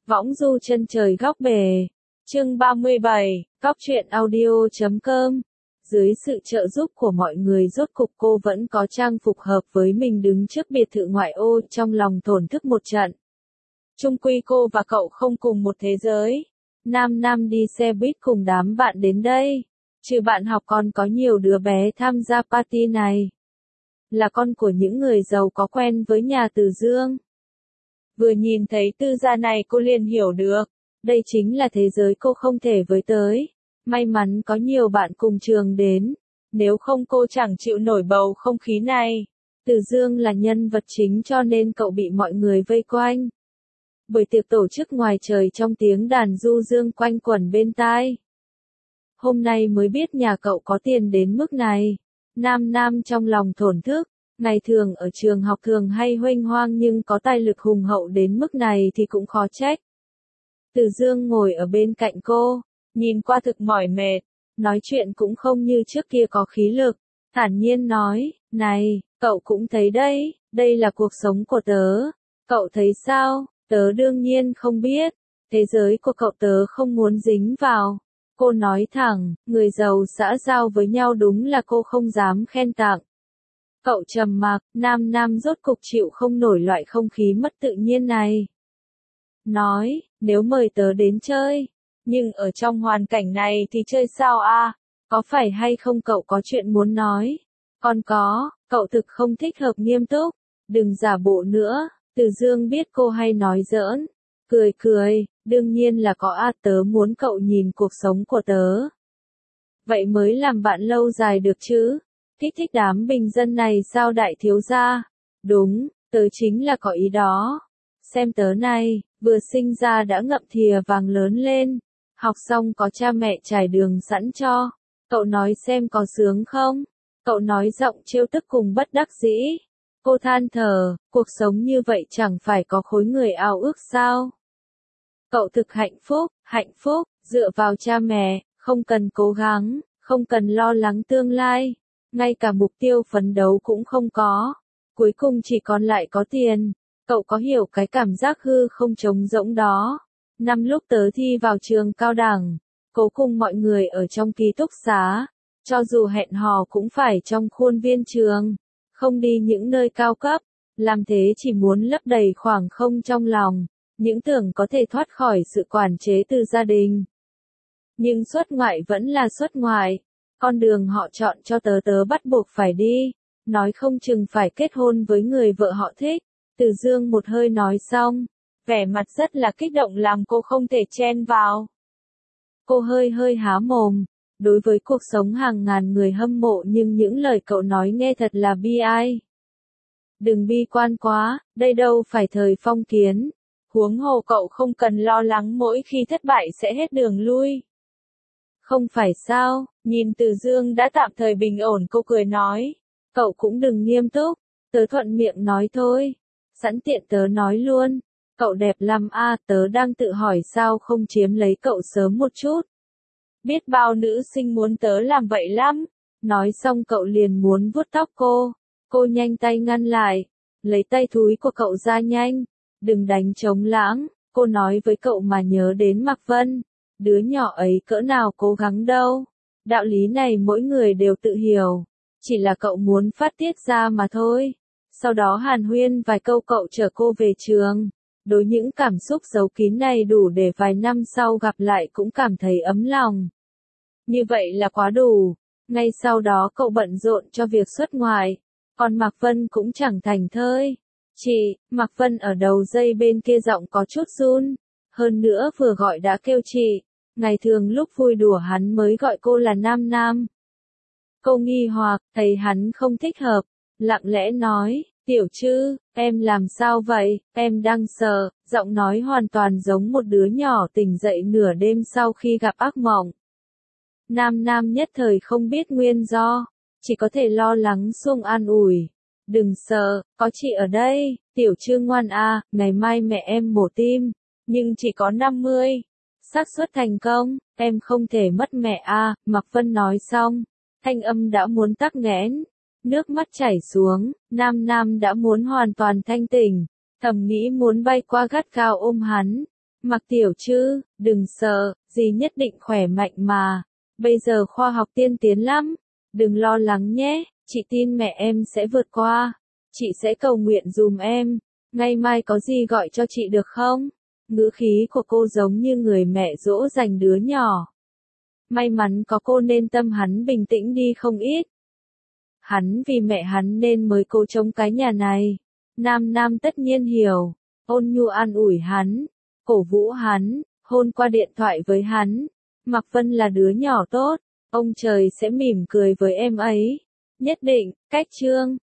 Võng du chân trời góc bể. Chương 37, Cóc truyện audio.com. Dưới sự trợ giúp của mọi người rốt cục cô vẫn có trang phục hợp với mình đứng trước biệt thự ngoại ô, trong lòng thổn thức một trận. Chung quy cô và cậu không cùng một thế giới. Nam đi xe buýt cùng đám bạn đến đây. Trừ bạn học còn có nhiều đứa bé tham gia party này. Là con của những người giàu có quen với nhà Từ Dương. Vừa nhìn thấy Tư gia này cô liền hiểu được. Đây chính là thế giới cô không thể với tới. May mắn có nhiều bạn cùng trường đến. Nếu không cô chẳng chịu nổi bầu không khí này. Từ Dương là nhân vật chính cho nên cậu bị mọi người vây quanh. Buổi tiệc tổ chức ngoài trời trong tiếng đàn du dương quanh quẩn bên tai. Hôm nay mới biết nhà cậu có tiền đến mức này. Nam trong lòng thổn thức. Ngày thường ở trường học thường hay huênh hoang nhưng có tài lực hùng hậu đến mức này thì cũng khó trách. Từ Dương ngồi ở bên cạnh cô, nhìn qua thực mỏi mệt, nói chuyện cũng không như trước kia có khí lực, thản nhiên nói, này, cậu cũng thấy đấy, đây là cuộc sống của tớ, cậu thấy sao, tớ đương nhiên không biết, thế giới của cậu tớ không muốn dính vào. Cô nói thẳng, người giàu xã giao với nhau đúng là cô không dám khen tặng. Cậu trầm mặc, Nam rốt cục chịu không nổi loại không khí mất tự nhiên này. Nói, nếu mời tớ đến chơi, nhưng ở trong hoàn cảnh này thì chơi sao a? Có phải hay không cậu có chuyện muốn nói? Còn có, cậu thực không thích hợp nghiêm túc, đừng giả bộ nữa. Từ Dương biết cô hay nói giỡn, cười, đương nhiên là có a, tớ muốn cậu nhìn cuộc sống của tớ. Vậy mới làm bạn lâu dài được chứ? Kích thích đám bình dân này sao đại thiếu gia? Đúng, tớ chính là có ý đó. Xem tớ này, vừa sinh ra đã ngậm thìa vàng lớn lên. Học xong có cha mẹ trải đường sẵn cho. Cậu nói xem có sướng không? Cậu nói giọng trêu tức cùng bất đắc dĩ. Cô than thở, cuộc sống như vậy chẳng phải có khối người ao ước sao? Cậu thực hạnh phúc, dựa vào cha mẹ, không cần cố gắng, không cần lo lắng tương lai. Ngay cả mục tiêu phấn đấu cũng không có. Cuối cùng chỉ còn lại có tiền. Cậu có hiểu cái cảm giác hư không trống rỗng đó. Năm lúc tớ thi vào trường cao đẳng, cố cùng mọi người ở trong ký túc xá. Cho dù hẹn hò cũng phải trong khuôn viên trường. Không đi những nơi cao cấp. Làm thế chỉ muốn lấp đầy khoảng không trong lòng. Những tưởng có thể thoát khỏi sự quản chế từ gia đình. Nhưng xuất ngoại vẫn là xuất ngoại. Con đường họ chọn cho tớ bắt buộc phải đi, nói không chừng phải kết hôn với người vợ họ thích. Từ Dương một hơi nói xong, vẻ mặt rất là kích động làm cô không thể chen vào. Cô hơi há mồm, đối với cuộc sống hàng ngàn người hâm mộ nhưng những lời cậu nói nghe thật là bi ai. Đừng bi quan quá, đây đâu phải thời phong kiến. Huống hồ cậu không cần lo lắng mỗi khi thất bại sẽ hết đường lui. Không phải sao, nhìn Từ Dương đã tạm thời bình ổn cô cười nói. Cậu cũng đừng nghiêm túc, tớ thuận miệng nói thôi. Sẵn tiện tớ nói luôn, cậu đẹp lắm a, tớ đang tự hỏi sao không chiếm lấy cậu sớm một chút. Biết bao nữ sinh muốn tớ làm vậy lắm. Nói xong cậu liền muốn vuốt tóc cô nhanh tay ngăn lại, lấy tay thúi của cậu ra nhanh. Đừng đánh trống lãng, cô nói với cậu mà nhớ đến Mạc Vân. Đứa nhỏ ấy cỡ nào cố gắng đâu. Đạo lý này mỗi người đều tự hiểu. Chỉ là cậu muốn phát tiết ra mà thôi. Sau đó hàn huyên vài câu cậu chở cô về trường. Đối những cảm xúc giấu kín này đủ để vài năm sau gặp lại cũng cảm thấy ấm lòng. Như vậy là quá đủ. Ngay sau đó cậu bận rộn cho việc xuất ngoại. Còn Mạc Vân cũng chẳng thành thơi. Chị, Mạc Vân ở đầu dây bên kia giọng có chút run. Hơn nữa vừa gọi đã kêu chị. Ngày thường lúc vui đùa hắn mới gọi cô là Nam. Cô nghi hoặc, thấy hắn không thích hợp. Lặng lẽ nói, Tiểu Trư, em làm sao vậy, em đang sợ. Giọng nói hoàn toàn giống một đứa nhỏ tỉnh dậy nửa đêm sau khi gặp ác mộng. Nam nhất thời không biết nguyên do. Chỉ có thể lo lắng xuông an ủi. Đừng sợ, có chị ở đây, Tiểu Trư ngoan a, ngày mai mẹ em mổ tim. Nhưng chỉ có 50. Xác suất thành công, em không thể mất mẹ a. Mạc Vân nói xong, thanh âm đã muốn tắc nghẽn, nước mắt chảy xuống, Nam đã muốn hoàn toàn thanh tỉnh, thầm nghĩ muốn bay qua gắt gao ôm hắn, Mặc Tiểu Trư, đừng sợ, dì nhất định khỏe mạnh mà. Bây giờ khoa học tiên tiến lắm. Đừng lo lắng nhé, chị tin mẹ em sẽ vượt qua. Chị sẽ cầu nguyện dùm em. Ngày mai có gì gọi cho chị được không? Ngữ khí của cô giống như người mẹ dỗ dành đứa nhỏ. May mắn có cô nên tâm hắn bình tĩnh đi không ít. Hắn vì mẹ hắn nên mới cố chống cái nhà này. Nam Nam tất nhiên hiểu. Ôn nhu an ủi hắn. Cổ vũ hắn. Hôn qua điện thoại với hắn. Mạc Vân là đứa nhỏ tốt. Ông trời sẽ mỉm cười với em ấy. Nhất định, cách chương.